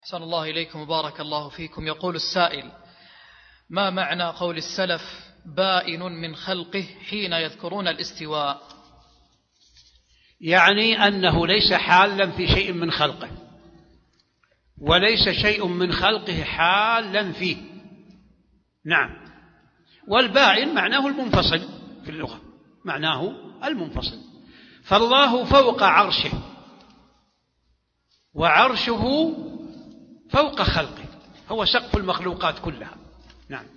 أحسن الله إليكم وبارك الله فيكم. يقول السائل: ما معنى قول السلف بائن من خلقه حين يذكرون الاستواء؟ يعني أنه ليس حالا في شيء من خلقه، وليس شيء من خلقه حالا فيه. نعم. والبائن معناه المنفصل في اللغة، معناه المنفصل. فالله فوق عرشه، وعرشه فوق خلقه، هو سقف المخلوقات كلها. نعم.